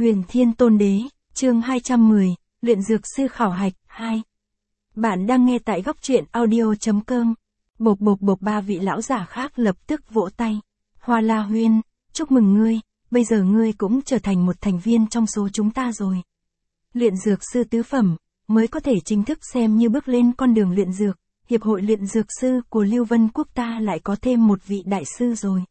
Huyền Thiên Tôn Đế, chương 210, Luyện Dược Sư Khảo Hạch, 2. Bạn đang nghe tại góc truyện audio.com. Bộp bộp bộp, ba vị lão giả khác lập tức vỗ tay. Hoa La Huyên, chúc mừng ngươi, bây giờ ngươi cũng trở thành một thành viên trong số chúng ta rồi. Luyện Dược Sư tứ phẩm, mới có thể chính thức xem như bước lên con đường luyện dược. Hiệp hội luyện dược sư của Lưu Vân Quốc ta lại có thêm một vị đại sư rồi.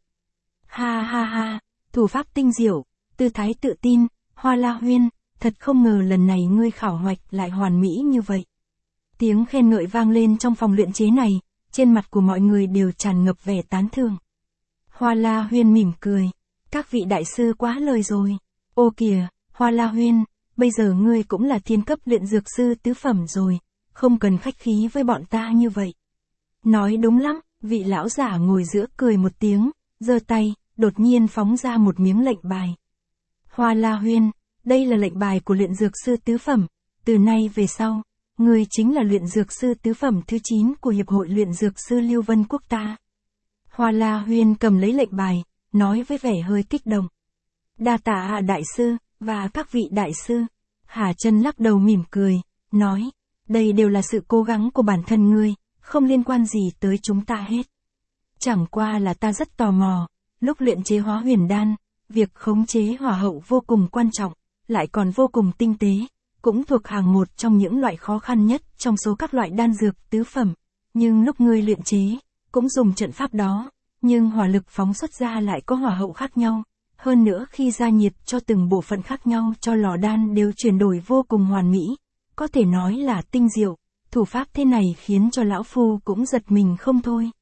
Ha ha ha, thủ pháp tinh diệu, tư thái tự tin, Hoa La Huyên, thật không ngờ lần này ngươi khảo hoạch lại hoàn mỹ như vậy. Tiếng khen ngợi vang lên trong phòng luyện chế này, trên mặt của mọi người đều tràn ngập vẻ tán thưởng. Hoa La Huyên mỉm cười, các vị đại sư quá lời rồi. Ô kìa, Hoa La Huyên, bây giờ ngươi cũng là thiên cấp luyện dược sư tứ phẩm rồi, không cần khách khí với bọn ta như vậy. Nói đúng lắm, vị lão giả ngồi giữa cười một tiếng, giơ tay, đột nhiên phóng ra một miếng lệnh bài. Hoa La Huyên, đây là lệnh bài của luyện dược sư tứ phẩm, từ nay về sau, ngươi chính là luyện dược sư tứ phẩm thứ 9 của Hiệp hội luyện dược sư Lưu Vân Quốc ta. Hoa La Huyên cầm lấy lệnh bài, nói với vẻ hơi kích động. Đa tạ đại sư, và các vị đại sư. Hà Chân lắc đầu mỉm cười, nói, đây đều là sự cố gắng của bản thân ngươi, không liên quan gì tới chúng ta hết. Chẳng qua là ta rất tò mò, lúc luyện chế hóa huyền đan, việc khống chế hỏa hậu vô cùng quan trọng, lại còn vô cùng tinh tế, cũng thuộc hàng một trong những loại khó khăn nhất trong số các loại đan dược tứ phẩm. Nhưng lúc ngươi luyện chế, cũng dùng trận pháp đó, nhưng hỏa lực phóng xuất ra lại có hỏa hậu khác nhau. Hơn nữa khi gia nhiệt cho từng bộ phận khác nhau cho lò đan đều chuyển đổi vô cùng hoàn mỹ, có thể nói là tinh diệu, thủ pháp thế này khiến cho lão phu cũng giật mình không thôi.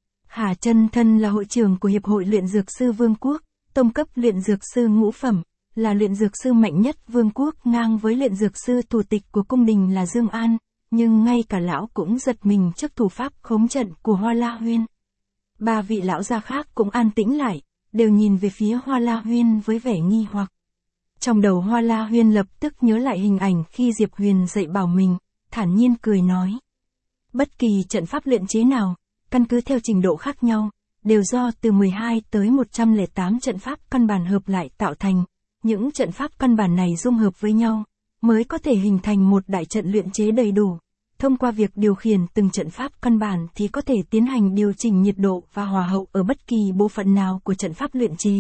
Hà Chân thân là hội trưởng của Hiệp hội luyện dược sư Vương Quốc, tông cấp luyện dược sư ngũ phẩm, là luyện dược sư mạnh nhất Vương Quốc ngang với luyện dược sư thủ tịch của cung đình là Dương An, nhưng ngay cả lão cũng giật mình trước thủ pháp khống trận của Hoa La Huyên. Ba vị lão gia khác cũng an tĩnh lại, đều nhìn về phía Hoa La Huyên với vẻ nghi hoặc. Trong đầu Hoa La Huyên lập tức nhớ lại hình ảnh khi Diệp Huyền dạy bảo mình, thản nhiên cười nói. Bất kỳ trận pháp luyện chế nào, căn cứ theo trình độ khác nhau, đều do từ 12 tới 108 trận pháp căn bản hợp lại tạo thành. Những trận pháp căn bản này dung hợp với nhau, mới có thể hình thành một đại trận luyện chế đầy đủ. Thông qua việc điều khiển từng trận pháp căn bản thì có thể tiến hành điều chỉnh nhiệt độ và hỏa hậu ở bất kỳ bộ phận nào của trận pháp luyện chế.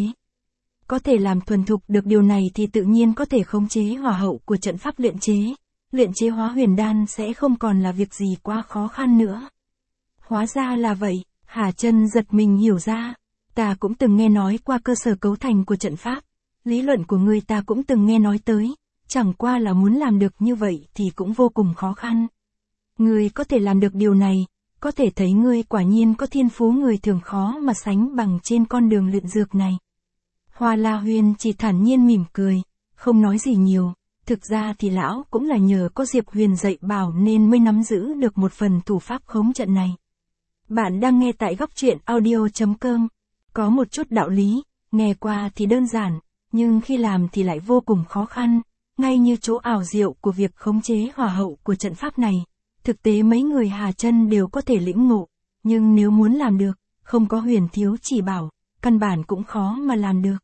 Có thể làm thuần thục được điều này thì tự nhiên có thể khống chế hỏa hậu của trận pháp luyện chế. Luyện chế hóa huyền đan sẽ không còn là việc gì quá khó khăn nữa. Hóa ra là vậy, Hà Chân giật mình hiểu ra. Ta cũng từng nghe nói qua cơ sở cấu thành của trận pháp. Lý luận của ngươi ta cũng từng nghe nói tới. Chẳng qua là muốn làm được như vậy thì cũng vô cùng khó khăn. Ngươi có thể làm được điều này, có thể thấy ngươi quả nhiên có thiên phú người thường khó mà sánh bằng trên con đường luyện dược này. Hoa La Huyên chỉ thản nhiên mỉm cười, không nói gì nhiều, thực ra thì lão cũng là nhờ có Diệp Huyền dạy bảo nên mới nắm giữ được một phần thủ pháp khống trận này. Bạn đang nghe tại góc truyện audio.com, có một chút đạo lý, nghe qua thì đơn giản, nhưng khi làm thì lại vô cùng khó khăn, ngay như chỗ ảo diệu của việc khống chế hỏa hậu của trận pháp này. Thực tế mấy người Hà Chân đều có thể lĩnh ngộ, nhưng nếu muốn làm được, không có Huyền thiếu chỉ bảo, căn bản cũng khó mà làm được.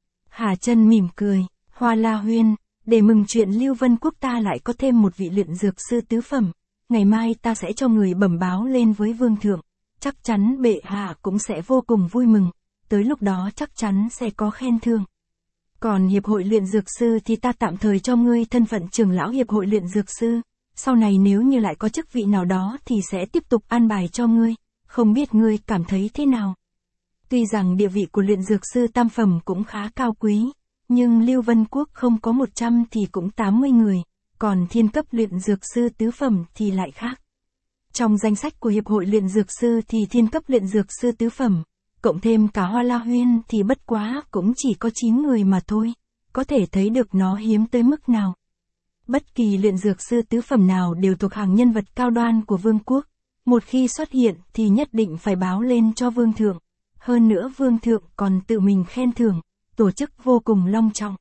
Hà Chân mỉm cười, Hoa La Huyên, để mừng chuyện Lưu Vân Quốc ta lại có thêm một vị luyện dược sư tứ phẩm, ngày mai ta sẽ cho người bẩm báo lên với vương thượng, chắc chắn bệ hạ cũng sẽ vô cùng vui mừng, tới lúc đó chắc chắn sẽ có khen thưởng. Còn Hiệp hội luyện dược sư thì ta tạm thời cho ngươi thân phận trưởng lão Hiệp hội luyện dược sư. Sau này nếu như lại có chức vị nào đó thì sẽ tiếp tục an bài cho ngươi, không biết ngươi cảm thấy thế nào. Tuy rằng địa vị của luyện dược sư tam phẩm cũng khá cao quý, nhưng Lưu Vân Quốc không có 100 thì cũng 80 người, còn thiên cấp luyện dược sư tứ phẩm thì lại khác. Trong danh sách của Hiệp hội luyện dược sư thì thiên cấp luyện dược sư tứ phẩm, cộng thêm cả Hoa La Huyên thì bất quá cũng chỉ có 9 người mà thôi, có thể thấy được nó hiếm tới mức nào. Bất kỳ luyện dược sư tứ phẩm nào đều thuộc hàng nhân vật cao đoan của Vương Quốc. Một khi xuất hiện thì nhất định phải báo lên cho Vương Thượng. Hơn nữa Vương Thượng còn tự mình khen thưởng, tổ chức vô cùng long trọng.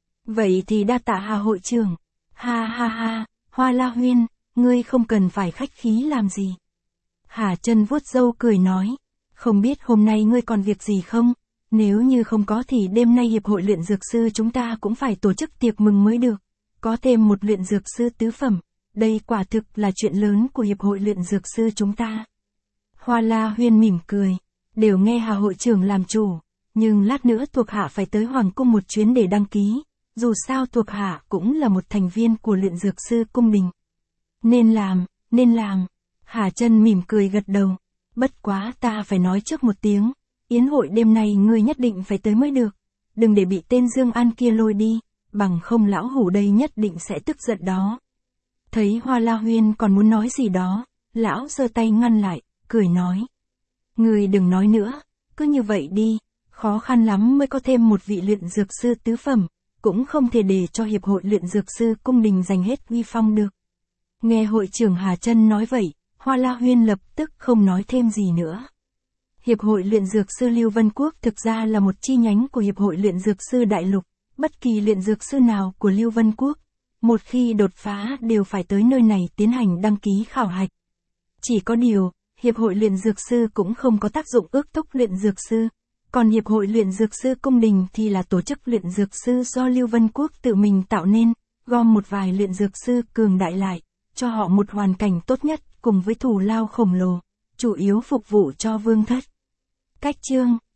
Vậy thì đa tạ Hà hội trưởng. Ha ha ha, Hoa La Huyên, ngươi không cần phải khách khí làm gì. Hà Chân vuốt râu cười nói, không biết hôm nay ngươi còn việc gì không? Nếu như không có thì đêm nay Hiệp hội luyện dược sư chúng ta cũng phải tổ chức tiệc mừng mới được. Có thêm một luyện dược sư tứ phẩm, đây quả thực là chuyện lớn của Hiệp hội luyện dược sư chúng ta. Hoa La Huyên mỉm cười, đều nghe Hà hội trưởng làm chủ, nhưng lát nữa thuộc hạ phải tới Hoàng cung một chuyến để đăng ký, dù sao thuộc hạ cũng là một thành viên của luyện dược sư cung đình. Nên làm. Hà Chân mỉm cười gật đầu, bất quá ta phải nói trước một tiếng, yến hội đêm nay ngươi nhất định phải tới mới được, đừng để bị tên Dương An kia lôi đi, bằng không lão hủ đây nhất định sẽ tức giận đó. Thấy Hoa La Huyên còn muốn nói gì đó, lão giơ tay ngăn lại, cười nói. Ngươi đừng nói nữa, cứ như vậy đi, khó khăn lắm mới có thêm một vị luyện dược sư tứ phẩm, cũng không thể để cho Hiệp hội luyện dược sư cung đình giành hết uy phong được. Nghe hội trưởng Hà Chân nói vậy, Hoa La Huyên lập tức không nói thêm gì nữa. Hiệp hội luyện dược sư Lưu Vân Quốc thực ra là một chi nhánh của Hiệp hội luyện dược sư Đại Lục, bất kỳ luyện dược sư nào của Lưu Vân Quốc, một khi đột phá đều phải tới nơi này tiến hành đăng ký khảo hạch. Chỉ có điều, Hiệp hội luyện dược sư cũng không có tác dụng ước thúc luyện dược sư, còn Hiệp hội luyện dược sư cung đình thì là tổ chức luyện dược sư do Lưu Vân Quốc tự mình tạo nên, gom một vài luyện dược sư cường đại lại, cho họ một hoàn cảnh tốt nhất cùng với thù lao khổng lồ, chủ yếu phục vụ cho vương thất. Cách chương